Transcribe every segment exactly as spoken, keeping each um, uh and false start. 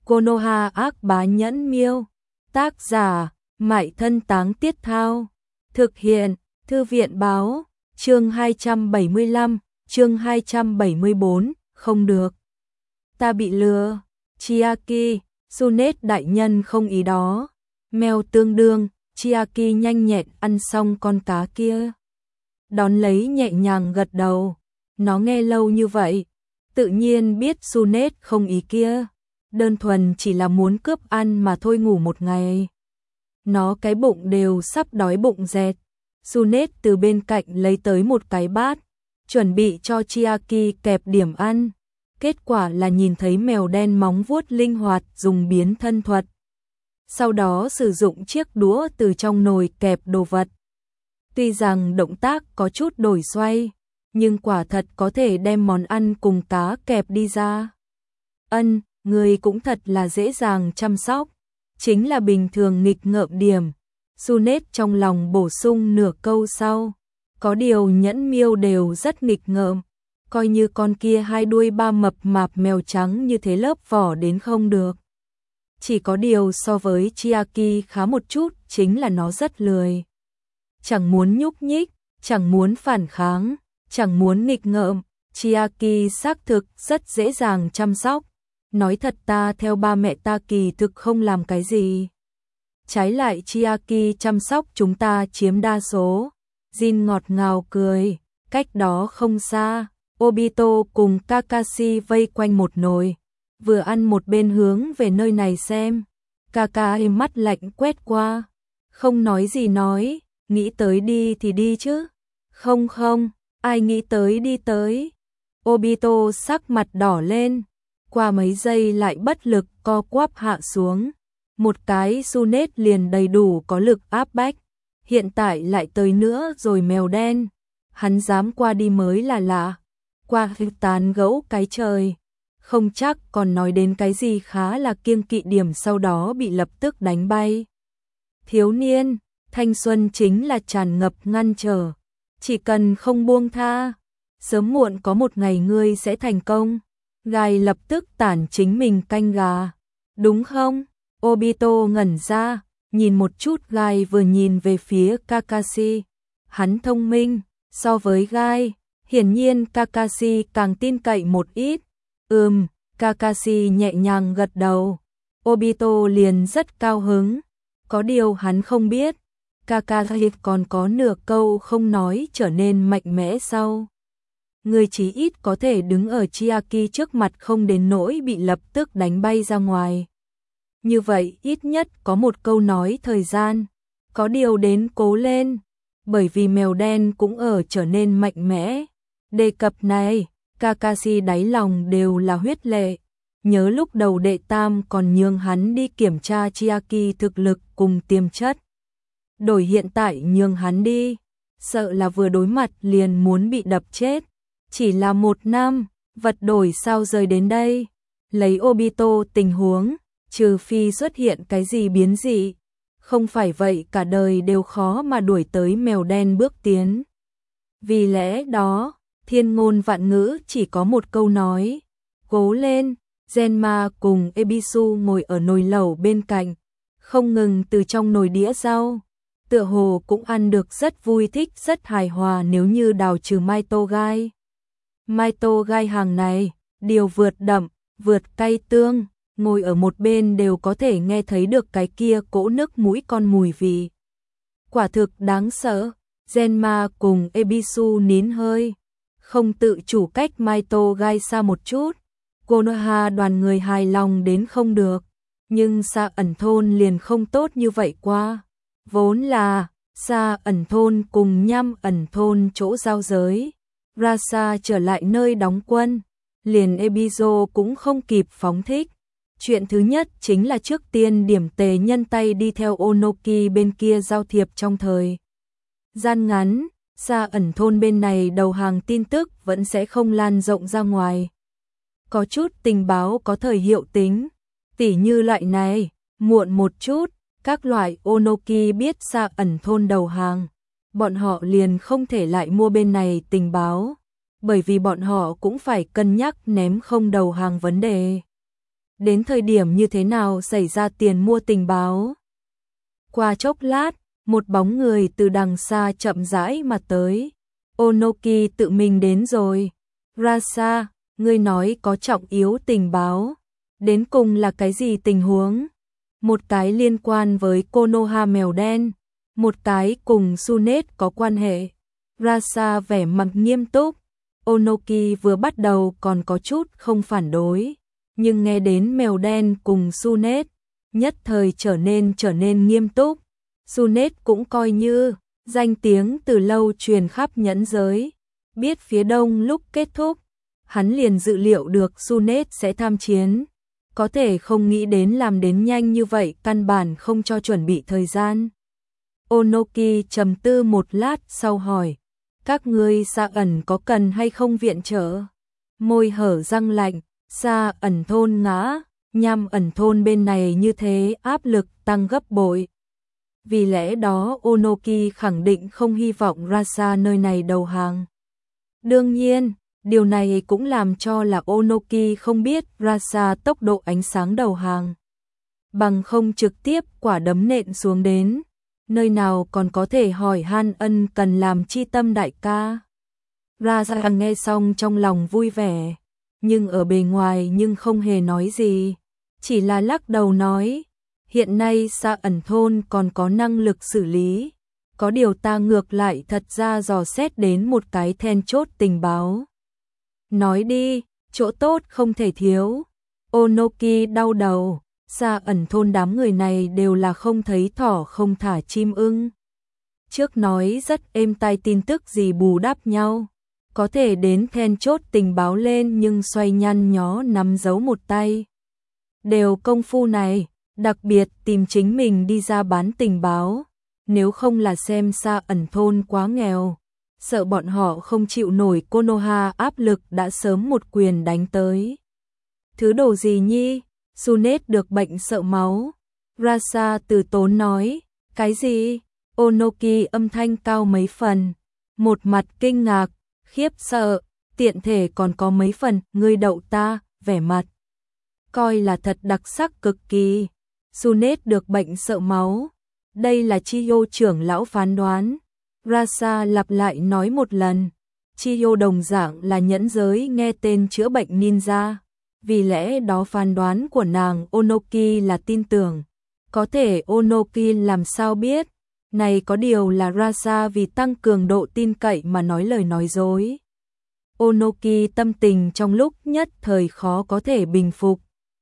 Konoha ác bá nhẫn miêu. Tác giả, Mại Thân Táng Tiết Thao. Thực hiện, Thư viện báo. Chương hai trăm bảy mươi lăm, chương hai trăm bảy mươi bốn, không được. Ta bị lừa. Chiaki, Sunet đại nhân không ý đó. Mèo tương đương, Chiaki nhanh nhẹn ăn xong con cá kia. Đón lấy nhẹ nhàng gật đầu. Nó nghe lâu như vậy, tự nhiên biết Sunet không ý kia. Đơn thuần chỉ là muốn cướp ăn mà thôi, ngủ một ngày. Nó cái bụng đều sắp đói bụng dẹt. Sunet từ bên cạnh lấy tới một cái bát, chuẩn bị cho Chiaki kẹp điểm ăn. Kết quả là nhìn thấy mèo đen móng vuốt linh hoạt dùng biến thân thuật. Sau đó sử dụng chiếc đũa từ trong nồi kẹp đồ vật. Tuy rằng động tác có chút đổi xoay, nhưng quả thật có thể đem món ăn cùng cá kẹp đi ra. Ân, người cũng thật là dễ dàng chăm sóc. Chính là bình thường nghịch ngợm điểm. Sunet trong lòng bổ sung nửa câu sau. Có điều nhẫn miêu đều rất nghịch ngợm. Coi như con kia hai đuôi ba mập mạp mèo trắng như thế lớp vỏ đến không được. Chỉ có điều so với Chiaki khá một chút, chính là nó rất lười. Chẳng muốn nhúc nhích, chẳng muốn phản kháng, chẳng muốn nghịch ngợm. Chiaki xác thực rất dễ dàng chăm sóc. Nói thật, ta theo ba mẹ ta kỳ thực không làm cái gì. Trái lại Chiaki chăm sóc chúng ta chiếm đa số. Jin ngọt ngào cười. Cách đó không xa, Obito cùng Kakashi vây quanh một nồi, vừa ăn một bên hướng về nơi này xem. Kaka mắt lạnh quét qua, không nói gì nói, nghĩ tới đi thì đi chứ. Không không, ai nghĩ tới đi tới. Obito sắc mặt đỏ lên, qua mấy giây lại bất lực co quắp hạ xuống. Một cái Sunet liền đầy đủ có lực áp bách, hiện tại lại tới nữa rồi mèo đen. Hắn dám qua đi mới là lạ. Qua tán gẫu cái trời, không chắc còn nói đến cái gì khá là kiêng kỵ điểm, sau đó bị lập tức đánh bay. Thiếu niên, thanh xuân chính là tràn ngập ngăn trở, chỉ cần không buông tha, sớm muộn có một ngày ngươi sẽ thành công. Gai lập tức tản chính mình canh gà. Đúng không? Obito ngẩn ra, nhìn một chút Gai, vừa nhìn về phía Kakashi. Hắn thông minh, so với Gai, hiển nhiên Kakashi càng tin cậy một ít. Ừm, Kakashi nhẹ nhàng gật đầu. Obito liền rất cao hứng. Có điều hắn không biết, Kakashi còn có nửa câu không nói trở nên mạnh mẽ sau. Người chí ít có thể đứng ở Chiaki trước mặt không đến nỗi bị lập tức đánh bay ra ngoài. Như vậy ít nhất có một câu nói thời gian. Có điều đến cố lên, bởi vì mèo đen cũng ở trở nên mạnh mẽ. Đề cập này, Kakashi đáy lòng đều là huyết lệ. Nhớ lúc đầu đệ tam còn nhường hắn đi kiểm tra Chiaki thực lực cùng tiềm chất. Đổi hiện tại nhường hắn đi, sợ là vừa đối mặt liền muốn bị đập chết. Chỉ là một năm, vật đổi sao rời đến đây. Lấy Obito tình huống, trừ phi xuất hiện cái gì biến dị, không phải vậy cả đời đều khó mà đuổi tới mèo đen bước tiến. Vì lẽ đó, thiên ngôn vạn ngữ chỉ có một câu nói. Cố lên. Genma cùng Ebisu ngồi ở nồi lẩu bên cạnh, không ngừng từ trong nồi đĩa rau. Tựa hồ cũng ăn được rất vui thích, rất hài hòa nếu như đào trừ Maito gai. Maito gai hàng này, điều vượt đậm, vượt cay tương, ngồi ở một bên đều có thể nghe thấy được cái kia cỗ nước mũi con mùi vị. Quả thực đáng sợ. Genma cùng Ebisu nín hơi, không tự chủ cách Maito gai xa một chút. Konoha đoàn người hài lòng đến không được, nhưng Sa ẩn thôn liền không tốt như vậy qua. Vốn là Sa ẩn thôn cùng Nham ẩn thôn chỗ giao giới. Rasa trở lại nơi đóng quân, liền Ebizo cũng không kịp phóng thích. Chuyện thứ nhất chính là trước tiên điểm tề nhân tay đi theo Onoki bên kia giao thiệp. Trong thời gian ngắn, Sa ẩn thôn bên này đầu hàng tin tức vẫn sẽ không lan rộng ra ngoài. Có chút tình báo có thời hiệu tính, tỉ như loại này, muộn một chút, các loại Onoki biết Sa ẩn thôn đầu hàng, bọn họ liền không thể lại mua bên này tình báo, bởi vì bọn họ cũng phải cân nhắc ném không đầu hàng vấn đề. đến thời điểm như thế nào xảy ra tiền mua tình báo. Qua chốc lát, một bóng người từ đằng xa chậm rãi mà tới. Onoki tự mình đến rồi. Rasa, ngươi nói có trọng yếu tình báo. Đến cùng là cái gì tình huống? Một cái liên quan với Konoha mèo đen, một cái cùng Sunet có quan hệ. Rasa vẻ mặt nghiêm túc. Onoki vừa bắt đầu còn có chút không phản đối, nhưng nghe đến mèo đen cùng Sunet, nhất thời trở nên trở nên nghiêm túc. Sunet cũng coi như danh tiếng từ lâu truyền khắp nhẫn giới. Biết phía đông lúc kết thúc, hắn liền dự liệu được Sunet sẽ tham chiến. Có thể không nghĩ đến làm đến nhanh như vậy, căn bản không cho chuẩn bị thời gian. Onoki trầm tư một lát sau hỏi, các ngươi Sa ẩn có cần hay không viện trợ? Môi hở răng lạnh, Sa ẩn thôn ngã, Nham ẩn thôn bên này như thế áp lực tăng gấp bội. Vì lẽ đó Onoki khẳng định không hy vọng Rasa nơi này đầu hàng. Đương nhiên, điều này cũng làm cho là Onoki không biết Rasa tốc độ ánh sáng đầu hàng. Bằng không trực tiếp quả đấm nện xuống đến, nơi nào còn có thể hỏi han ân cần làm chi tâm đại ca. Rasa nghe xong trong lòng vui vẻ, nhưng ở bề ngoài nhưng không hề nói gì, chỉ là lắc đầu nói, hiện nay Sa ẩn thôn còn có năng lực xử lý, có điều ta ngược lại thật ra dò xét đến một cái then chốt tình báo. Nói đi, chỗ tốt không thể thiếu. Onoki đau đầu, Sa ẩn thôn đám người này đều là không thấy thỏ không thả chim ưng. Trước nói rất êm tai tin tức gì bù đắp nhau, có thể đến then chốt tình báo lên nhưng xoay nhăn nhó nắm giấu một tay. Đều công phu này, đặc biệt tìm chính mình đi ra bán tình báo, nếu không là xem Sa ẩn thôn quá nghèo, sợ bọn họ không chịu nổi Konoha áp lực đã sớm một quyền đánh tới. Thứ đồ gì nhi? Sunet được bệnh sợ máu. Rasa từ tốn nói, cái gì? Onoki âm thanh cao mấy phần, một mặt kinh ngạc, khiếp sợ, tiện thể còn có mấy phần, ngươi đậu ta, vẻ mặt coi là thật đặc sắc cực kỳ. Sunet được bệnh sợ máu, đây là Chiyo trưởng lão phán đoán. Rasa lặp lại nói một lần, Chiyo đồng dạng là nhẫn giới nghe tên chữa bệnh ninja, vì lẽ đó phán đoán của nàng Onoki là tin tưởng. Có thể Onoki làm sao biết, này có điều là Rasa vì tăng cường độ tin cậy mà nói lời nói dối. Onoki tâm tình trong lúc nhất thời khó có thể bình phục.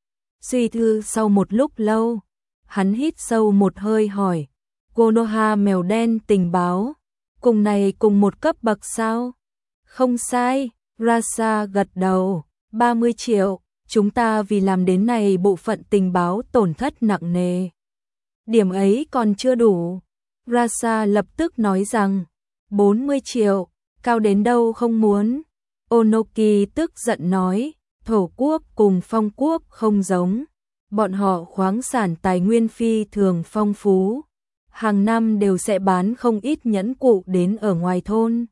Suy thư sau một lúc lâu, hắn hít sâu một hơi hỏi, Konoha mèo đen tình báo, cùng này cùng một cấp bậc sao? Không sai, Rasa gật đầu, ba mươi triệu, chúng ta vì làm đến này bộ phận tình báo tổn thất nặng nề. Điểm ấy còn chưa đủ. Rasa lập tức nói rằng, bốn mươi triệu, cao đến đâu không muốn. Onoki tức giận nói, thổ quốc cùng phong quốc không giống, bọn họ khoáng sản tài nguyên phi thường phong phú, hàng năm đều sẽ bán không ít nhẫn cụ đến ở ngoài thôn.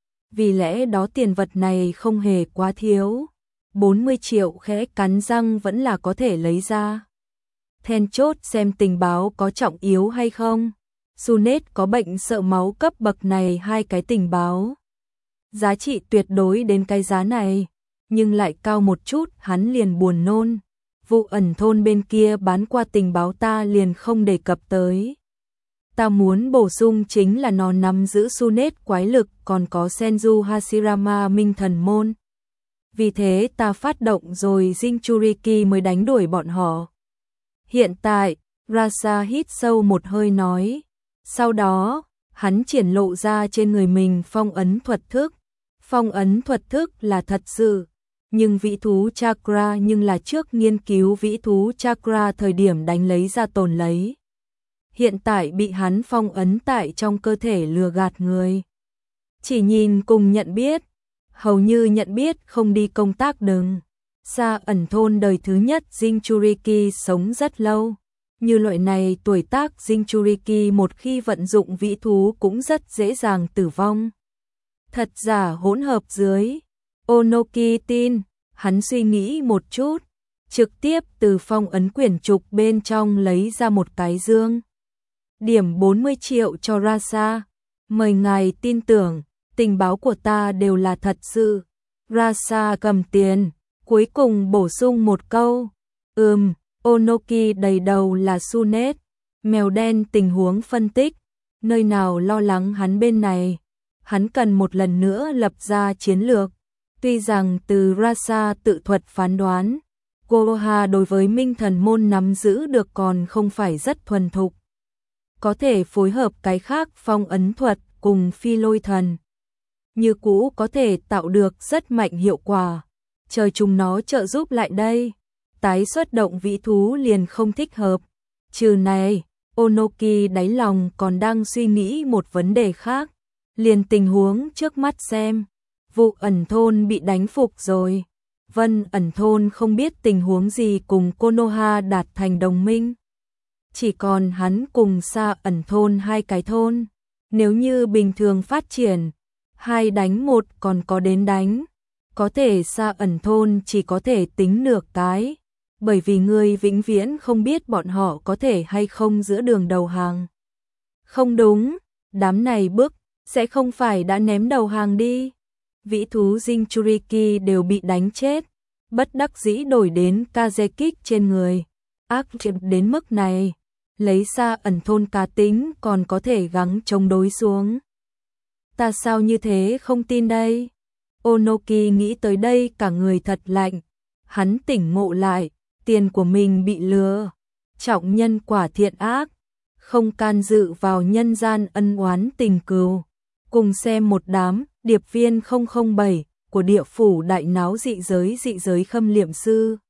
Vì lẽ đó tiền vật này không hề quá thiếu, bốn mươi triệu khẽ cắn răng vẫn là có thể lấy ra. Then chốt xem tình báo có trọng yếu hay không. Sunet có bệnh sợ máu cấp bậc này hai cái tình báo. Giá trị tuyệt đối đến cái giá này, nhưng lại cao một chút hắn liền buồn nôn. Vụ ẩn thôn bên kia bán qua tình báo ta liền không đề cập tới. Ta muốn bổ sung chính là nó nắm giữ Sunet quái lực còn có Senju Hashirama minh thần môn. Vì thế ta phát động rồi Jinchuriki mới đánh đuổi bọn họ. Hiện tại, Rasa hít sâu một hơi nói. Sau đó, hắn triển lộ ra trên người mình phong ấn thuật thức. Phong ấn thuật thức là thật sự, nhưng vĩ thú chakra nhưng là trước nghiên cứu vĩ thú chakra thời điểm đánh lấy ra tồn lấy. Hiện tại bị hắn phong ấn tại trong cơ thể lừa gạt người. Chỉ nhìn cùng nhận biết, hầu như nhận biết không đi công tác đừng. Sa ẩn thôn đời thứ nhất Jinchuriki sống rất lâu. Như loại này tuổi tác Jinchuriki một khi vận dụng vĩ thú cũng rất dễ dàng tử vong. Thật giả hỗn hợp dưới. Onoki tin, hắn suy nghĩ một chút. trực tiếp từ phong ấn quyển trục bên trong lấy ra một cái dương. Điểm bốn mươi triệu cho Rasa, mời ngài tin tưởng, tình báo của ta đều là thật sự. Rasa cầm tiền, cuối cùng bổ sung một câu, ừm, Onoki đầy đầu là Sunet, mèo đen tình huống phân tích, nơi nào lo lắng hắn bên này, hắn cần một lần nữa lập ra chiến lược. Tuy rằng từ Rasa tự thuật phán đoán, Konoha đối với Minh Thần Môn nắm giữ được còn không phải rất thuần thục. Có thể phối hợp cái khác phong ấn thuật cùng phi lôi thần. Như cũ có thể tạo được rất mạnh hiệu quả. Chờ chúng nó trợ giúp lại đây. Tái xuất động vĩ thú liền không thích hợp. Trừ này, Onoki đáy lòng còn đang suy nghĩ một vấn đề khác. Liền tình huống trước mắt xem. Vụ ẩn thôn bị đánh phục rồi. Vân ẩn thôn không biết tình huống gì cùng Konoha đạt thành đồng minh. Chỉ còn hắn cùng Sa ẩn thôn hai cái thôn. Nếu như bình thường phát triển, hai đánh một còn có đến đánh. Có thể Sa ẩn thôn chỉ có thể tính nửa cái. Bởi vì người vĩnh viễn không biết bọn họ có thể hay không giữa đường đầu hàng. Không đúng, đám này bước, sẽ không phải đã ném đầu hàng đi. Vĩ thú Jinchuriki đều bị đánh chết. Bất đắc dĩ đổi đến Kazekik trên người. Ác triệt đến mức này. Lấy Sa ẩn thôn cá tính còn có thể gắng chống đối xuống. Ta sao như thế không tin đây? Onoki nghĩ tới đây cả người thật lạnh. Hắn tỉnh ngộ lại, tiền của mình bị lừa. Trọng nhân quả thiện ác, không can dự vào nhân gian ân oán tình cừu. Cùng xem một đám điệp viên không không bảy của địa phủ đại náo dị giới dị giới khâm liệm sư.